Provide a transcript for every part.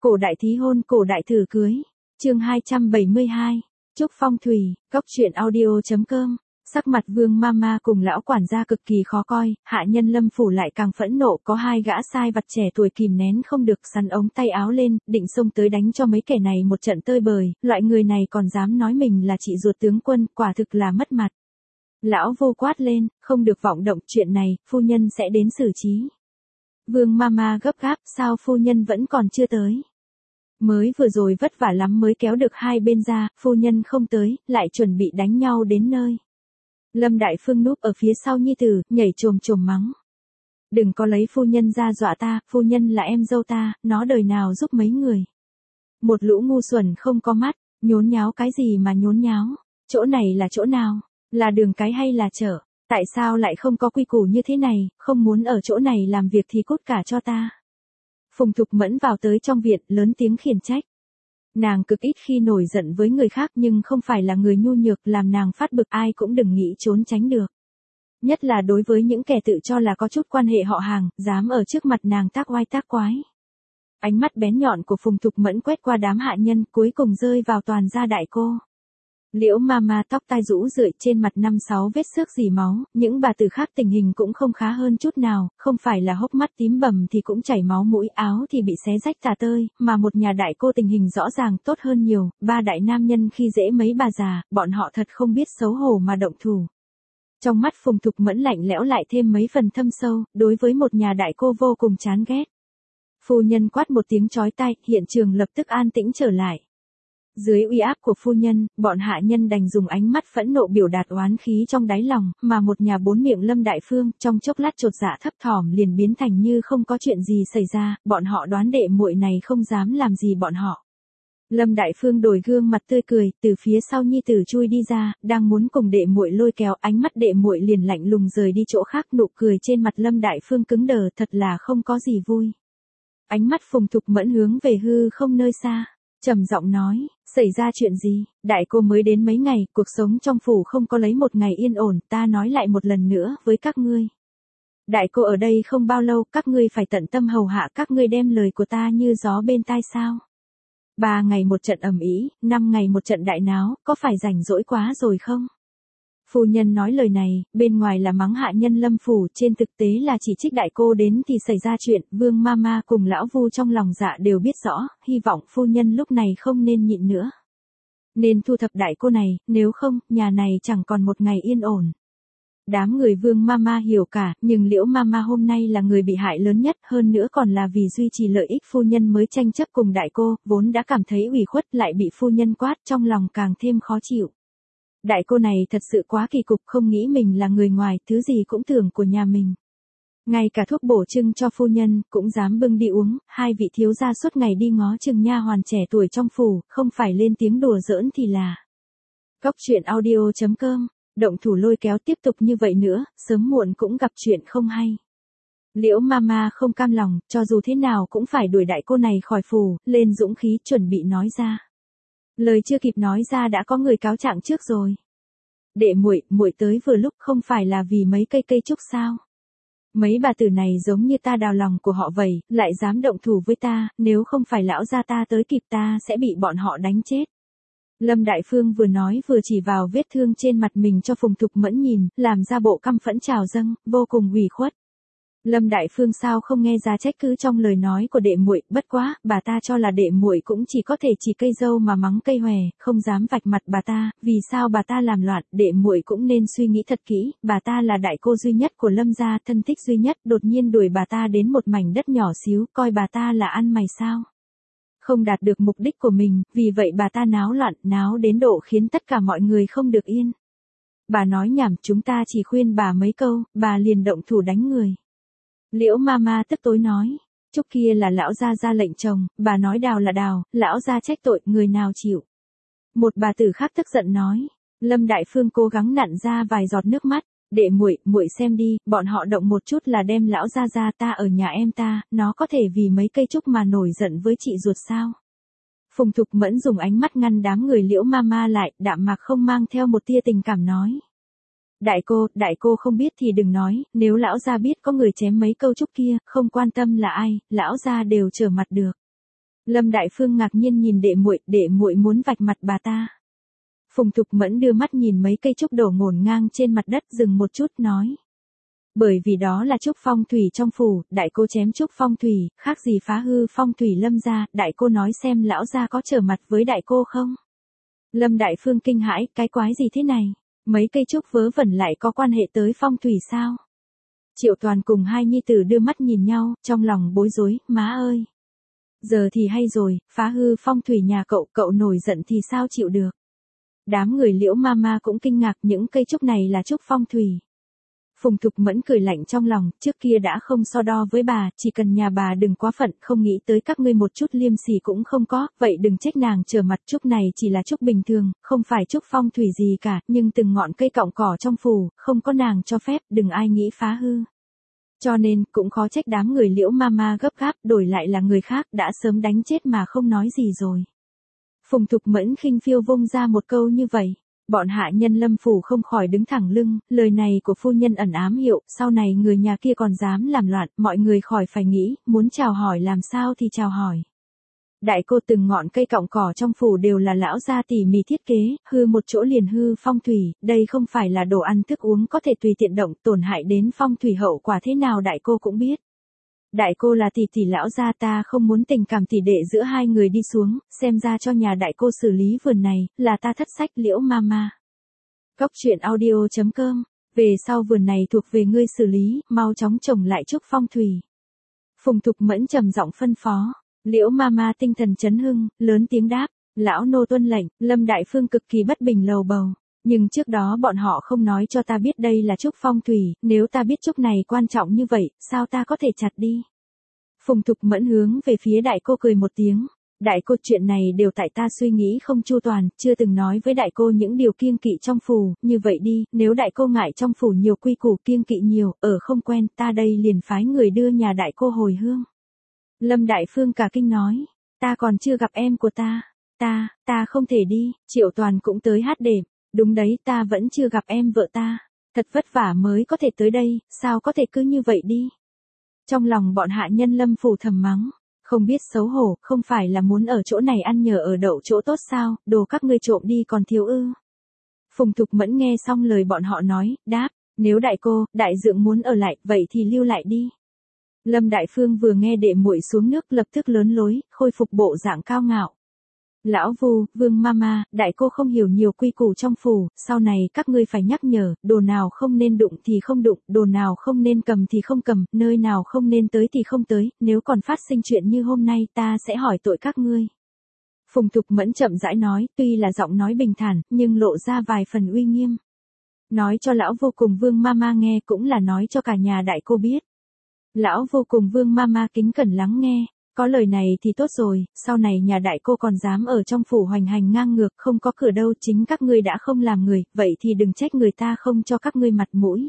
Cổ đại thí hôn, cổ đại thử cưới. Chương 272. Trúc Phong Thủy, Cốc truyện audio.com. Sắc mặt Vương Mama cùng lão quản gia cực kỳ khó coi, hạ nhân Lâm phủ lại càng phẫn nộ, có hai gã sai vặt trẻ tuổi kìm nén không được, sắn ống tay áo lên, định xông tới đánh cho mấy kẻ này một trận tơi bời, loại người này còn dám nói mình là chị ruột tướng quân, quả thực là mất mặt. Lão vô quát lên, không được vọng động, chuyện này, phu nhân sẽ đến xử trí. Vương Mama gấp gáp, sao phu nhân vẫn còn chưa tới? Mới vừa rồi vất vả lắm mới kéo được hai bên ra, phu nhân không tới, lại chuẩn bị đánh nhau đến nơi. Lâm Đại Phương núp ở phía sau nhi tử, nhảy chồm chồm mắng. Đừng có lấy phu nhân ra dọa ta, phu nhân là em dâu ta, nó đời nào giúp mấy người. Một lũ ngu xuẩn không có mắt, nhốn nháo cái gì mà nhốn nháo, chỗ này là chỗ nào, là đường cái hay là chợ, tại sao lại không có quy củ như thế này, không muốn ở chỗ này làm việc thì cút cả cho ta. Phùng Thục Mẫn vào tới trong viện, lớn tiếng khiển trách. Nàng cực ít khi nổi giận với người khác nhưng không phải là người nhu nhược, làm nàng phát bực ai cũng đừng nghĩ trốn tránh được. Nhất là đối với những kẻ tự cho là có chút quan hệ họ hàng, dám ở trước mặt nàng tác oai tác quái. Ánh mắt bén nhọn của Phùng Thục Mẫn quét qua đám hạ nhân, cuối cùng rơi vào toàn gia đại cô. Liễu Mama tóc tai rũ rượi, trên mặt 5-6 vết xước rỉ máu, những bà tử khác tình hình cũng không khá hơn chút nào, không phải là hốc mắt tím bầm thì cũng chảy máu mũi, áo thì bị xé rách tả tơi, mà một nhà đại cô tình hình rõ ràng tốt hơn nhiều, ba đại nam nhân khi dễ mấy bà già, bọn họ thật không biết xấu hổ mà động thủ. Trong mắt Phùng Thục Mẫn lạnh lẽo lại thêm mấy phần thâm sâu, đối với một nhà đại cô vô cùng chán ghét. Phu nhân quát một tiếng chói tai, hiện trường lập tức an tĩnh trở lại. Dưới uy áp của phu nhân, bọn hạ nhân đành dùng ánh mắt phẫn nộ biểu đạt oán khí trong đáy lòng, mà một nhà bốn miệng Lâm Đại Phương, trong chốc lát chột dạ thấp thỏm liền biến thành như không có chuyện gì xảy ra, bọn họ đoán đệ muội này không dám làm gì bọn họ. Lâm Đại Phương đổi gương mặt tươi cười, từ phía sau nhi tử chui đi ra, đang muốn cùng đệ muội lôi kéo, ánh mắt đệ muội liền lạnh lùng rời đi chỗ khác, nụ cười trên mặt Lâm Đại Phương cứng đờ, thật là không có gì vui. Ánh mắt Phùng Thục Mẫn hướng về hư không nơi xa. Trầm giọng nói, xảy ra chuyện gì, đại cô mới đến mấy ngày, cuộc sống trong phủ không có lấy một ngày yên ổn, ta nói lại một lần nữa với các ngươi. Đại cô ở đây không bao lâu, các ngươi phải tận tâm hầu hạ, các ngươi đem lời của ta như gió bên tai sao. 3 ngày một trận ầm ĩ, 5 ngày một trận đại náo, có phải rảnh rỗi quá rồi không? Phu nhân nói lời này, bên ngoài là mắng hạ nhân Lâm phủ, trên thực tế là chỉ trích đại cô đến thì xảy ra chuyện, Vương Mama cùng lão Vu trong lòng dạ đều biết rõ, hy vọng phu nhân lúc này không nên nhịn nữa. Nên thu thập đại cô này, nếu không, nhà này chẳng còn một ngày yên ổn. Đám người Vương Mama hiểu cả, nhưng Liễu Mama hôm nay là người bị hại lớn nhất, hơn nữa còn là vì duy trì lợi ích phu nhân mới tranh chấp cùng đại cô, vốn đã cảm thấy ủy khuất lại bị phu nhân quát, trong lòng càng thêm khó chịu. Đại cô này thật sự quá kỳ cục, không nghĩ mình là người ngoài, thứ gì cũng tưởng của nhà mình. Ngay cả thuốc bổ trưng cho phu nhân, cũng dám bưng đi uống, hai vị thiếu gia suốt ngày đi ngó chừng nha hoàn trẻ tuổi trong phủ, không phải lên tiếng đùa giỡn thì là. Cốc truyện audio.com, động thủ lôi kéo tiếp tục như vậy nữa, sớm muộn cũng gặp chuyện không hay. Liễu Mama không cam lòng, cho dù thế nào cũng phải đuổi đại cô này khỏi phủ, lên dũng khí chuẩn bị nói ra. Lời chưa kịp nói ra đã có người cáo trạng trước rồi. Đệ muội, muội tới vừa lúc, không phải là vì mấy cây trúc sao? Mấy bà tử này giống như ta đào lòng của họ vậy, lại dám động thủ với ta, nếu không phải lão gia ta tới kịp ta sẽ bị bọn họ đánh chết. Lâm Đại Phương vừa nói vừa chỉ vào vết thương trên mặt mình cho Phùng Thục Mẫn nhìn, làm ra bộ căm phẫn trào dâng, vô cùng ủy khuất. Lâm Đại Phương sao không nghe ra trách cứ trong lời nói của đệ muội, bất quá, bà ta cho là đệ muội cũng chỉ có thể chỉ cây dâu mà mắng cây hòe, không dám vạch mặt bà ta, vì sao bà ta làm loạn, đệ muội cũng nên suy nghĩ thật kỹ, bà ta là đại cô duy nhất của Lâm gia, thân thích duy nhất, đột nhiên đuổi bà ta đến một mảnh đất nhỏ xíu, coi bà ta là ăn mày sao? Không đạt được mục đích của mình, vì vậy bà ta náo loạn, náo đến độ khiến tất cả mọi người không được yên. Bà nói nhảm, chúng ta chỉ khuyên bà mấy câu, bà liền động thủ đánh người. Liễu Mama tức tối nói, Trúc kia là lão gia ra lệnh chồng, bà nói đào là đào, lão gia trách tội, người nào chịu. Một bà tử khác tức giận nói, Lâm Đại Phương cố gắng nặn ra vài giọt nước mắt, đệ muội, muội xem đi, bọn họ động một chút là đem lão gia ra, ta ở nhà em ta, nó có thể vì mấy cây trúc mà nổi giận với chị ruột sao. Phùng Thục Mẫn dùng ánh mắt ngăn đám người Liễu Mama lại, đạm mạc không mang theo một tia tình cảm nói. Đại cô không biết thì đừng nói, nếu lão gia biết có người chém mấy câu trúc kia, không quan tâm là ai, lão gia đều trở mặt được. Lâm Đại Phương ngạc nhiên nhìn đệ muội muốn vạch mặt bà ta. Phùng Thục Mẫn đưa mắt nhìn mấy cây trúc đổ ngổn ngang trên mặt đất, dừng một chút nói. Bởi vì đó là trúc phong thủy trong phủ, đại cô chém trúc phong thủy, khác gì phá hư phong thủy Lâm gia, đại cô nói xem lão gia có trở mặt với đại cô không? Lâm Đại Phương kinh hãi, cái quái gì thế này? Mấy cây trúc vớ vẩn lại có quan hệ tới phong thủy sao? Triệu Toàn cùng hai nhi tử đưa mắt nhìn nhau, trong lòng bối rối, má ơi! Giờ thì hay rồi, phá hư phong thủy nhà cậu nổi giận thì sao chịu được? Đám người Liễu Mama cũng kinh ngạc, những cây trúc này là trúc phong thủy. Phùng Thục Mẫn cười lạnh trong lòng, trước kia đã không so đo với bà, chỉ cần nhà bà đừng quá phận, không nghĩ tới các ngươi một chút liêm sỉ cũng không có, vậy đừng trách nàng trở mặt. Trúc này chỉ là trúc bình thường, không phải trúc phong thủy gì cả, nhưng từng ngọn cây cọng cỏ trong phủ, không có nàng cho phép, đừng ai nghĩ phá hư. Cho nên, cũng khó trách đám người Liễu Mama gấp gáp, đổi lại là người khác, đã sớm đánh chết mà không nói gì rồi. Phùng Thục Mẫn khinh phiêu vung ra một câu như vậy. Bọn hạ nhân Lâm phủ không khỏi đứng thẳng lưng, lời này của phu nhân ẩn ám hiệu, sau này người nhà kia còn dám làm loạn, mọi người khỏi phải nghĩ, muốn chào hỏi làm sao thì chào hỏi. Đại cô, từng ngọn cây cọng cỏ trong phủ đều là lão gia tỉ mỉ thiết kế, hư một chỗ liền hư phong thủy, đây không phải là đồ ăn thức uống có thể tùy tiện động, tổn hại đến phong thủy hậu quả thế nào đại cô cũng biết. Đại cô là tỷ lão gia, ta không muốn tình cảm tỷ đệ giữa hai người đi xuống, xem ra cho nhà đại cô xử lý vườn này, là ta thất sách. Liễu Mama. Cóc truyện audio.com. Về sau vườn này thuộc về ngươi xử lý, mau chóng trồng lại trúc phong thủy. Phùng Thục Mẫn trầm giọng phân phó. Liễu Mama tinh thần chấn hưng, lớn tiếng đáp. Lão nô tuân lệnh. Lâm Đại Phương cực kỳ bất bình lầu bầu. Nhưng trước đó bọn họ không nói cho ta biết đây là trúc phong thủy, nếu ta biết trúc này quan trọng như vậy, sao ta có thể chặt đi? Phùng Thục Mẫn hướng về phía đại cô cười một tiếng. Đại cô, chuyện này đều tại ta suy nghĩ không chu toàn, chưa từng nói với đại cô những điều kiêng kỵ trong phủ, như vậy đi, nếu đại cô ngại trong phủ nhiều quy củ kiêng kỵ nhiều, ở không quen, ta đây liền phái người đưa nhà đại cô hồi hương. Lâm Đại Phương cả kinh nói, ta còn chưa gặp em của ta, ta không thể đi. Triệu Toàn cũng tới hát đệm. Đúng đấy, ta vẫn chưa gặp em vợ ta. Thật vất vả mới có thể tới đây, sao có thể cứ như vậy đi. Trong lòng bọn hạ nhân Lâm phủ thầm mắng. Không biết xấu hổ, không phải là muốn ở chỗ này ăn nhờ ở đậu chỗ tốt sao, đồ các ngươi trộm đi còn thiếu ư. Phùng Thục Mẫn nghe xong lời bọn họ nói, đáp, nếu đại cô, đại dượng muốn ở lại, vậy thì lưu lại đi. Lâm Đại Phương vừa nghe đệ muội xuống nước lập tức lớn lối, khôi phục bộ dạng cao ngạo. Lão Vu, Vương Mama, đại cô không hiểu nhiều quy củ trong phủ, sau này các ngươi phải nhắc nhở, đồ nào không nên đụng thì không đụng, đồ nào không nên cầm thì không cầm, nơi nào không nên tới thì không tới, nếu còn phát sinh chuyện như hôm nay ta sẽ hỏi tội các ngươi. Phùng Thục Mẫn chậm rãi nói, tuy là giọng nói bình thản, nhưng lộ ra vài phần uy nghiêm. Nói cho Lão Vô cùng Vương Mama nghe cũng là nói cho cả nhà đại cô biết. Lão Vô cùng Vương Mama kính cẩn lắng nghe. Có lời này thì tốt rồi, sau này nhà đại cô còn dám ở trong phủ hoành hành ngang ngược, không có cửa đâu, chính các ngươi đã không làm người, vậy thì đừng trách người ta không cho các ngươi mặt mũi.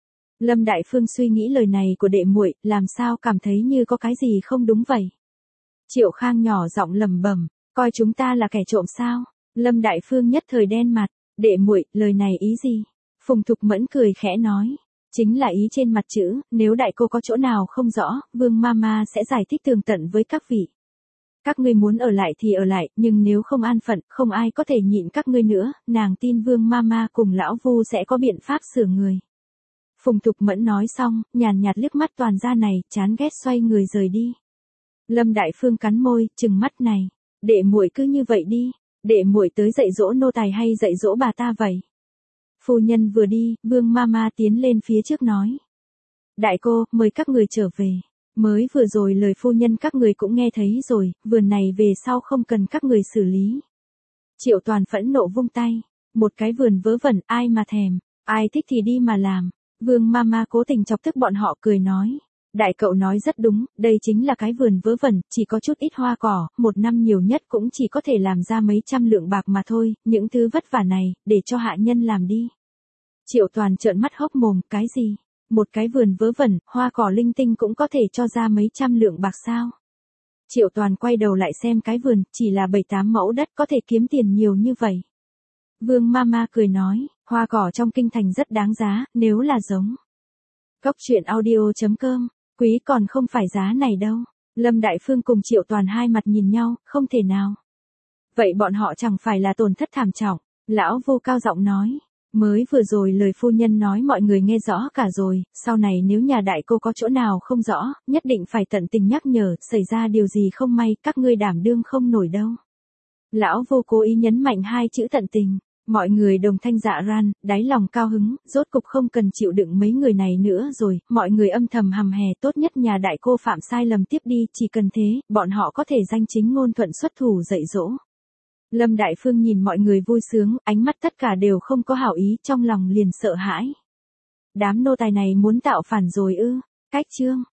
Lâm Đại Phương suy nghĩ lời này của đệ muội, làm sao cảm thấy như có cái gì không đúng vậy. Triệu Khang nhỏ giọng lẩm bẩm, coi chúng ta là kẻ trộm sao? Lâm Đại Phương nhất thời đen mặt, đệ muội, lời này ý gì? Phùng Thục Mẫn cười khẽ nói. Chính là ý trên mặt chữ, nếu đại cô có chỗ nào không rõ, Vương Mama sẽ giải thích tường tận với các vị. Các ngươi muốn ở lại thì ở lại, nhưng nếu không an phận, không ai có thể nhịn các ngươi nữa, nàng tin Vương Mama cùng Lão Vu sẽ có biện pháp sửa người. Phùng Thục Mẫn nói xong, nhàn nhạt liếc mắt toàn gia này, chán ghét xoay người rời đi. Lâm Đại Phương cắn môi, trừng mắt này, đệ muội cứ như vậy đi, đệ muội tới dạy dỗ nô tài hay dạy dỗ bà ta vậy? Phu nhân vừa đi, Vương Mama tiến lên phía trước nói. Đại cô, mời các người trở về. Mới vừa rồi lời phu nhân các người cũng nghe thấy rồi, vườn này về sau không cần các người xử lý. Triệu Toàn phẫn nộ vung tay. Một cái vườn vớ vẩn, ai mà thèm, ai thích thì đi mà làm. Vương Mama cố tình chọc tức bọn họ cười nói. Đại cậu nói rất đúng, đây chính là cái vườn vớ vẩn, chỉ có chút ít hoa cỏ, một năm nhiều nhất cũng chỉ có thể làm ra mấy trăm lượng bạc mà thôi, những thứ vất vả này, để cho hạ nhân làm đi. Triệu Toàn trợn mắt hốc mồm, cái gì? Một cái vườn vớ vẩn, hoa cỏ linh tinh cũng có thể cho ra mấy trăm lượng bạc sao? Triệu Toàn quay đầu lại xem cái vườn, chỉ là 7-8 mẫu đất có thể kiếm tiền nhiều như vậy. Vương Mama cười nói, hoa cỏ trong kinh thành rất đáng giá, nếu là giống. Cóc truyện audio.com, quý còn không phải giá này đâu. Lâm Đại Phương cùng Triệu Toàn hai mặt nhìn nhau, không thể nào. Vậy bọn họ chẳng phải là tổn thất thảm trọng, lão Vô cao giọng nói. Mới vừa rồi lời phu nhân nói mọi người nghe rõ cả rồi, sau này nếu nhà đại cô có chỗ nào không rõ, nhất định phải tận tình nhắc nhở, xảy ra điều gì không may, các ngươi đảm đương không nổi đâu. Lão Vô cố ý nhấn mạnh hai chữ tận tình, mọi người đồng thanh dạ ran, đáy lòng cao hứng, rốt cục không cần chịu đựng mấy người này nữa rồi, mọi người âm thầm hầm hè, tốt nhất nhà đại cô phạm sai lầm tiếp đi, chỉ cần thế, bọn họ có thể danh chính ngôn thuận xuất thủ dạy dỗ. Lâm Đại Phương nhìn mọi người vui sướng, ánh mắt tất cả đều không có hảo ý, trong lòng liền sợ hãi. Đám nô tài này muốn tạo phản rồi ư? Cách chương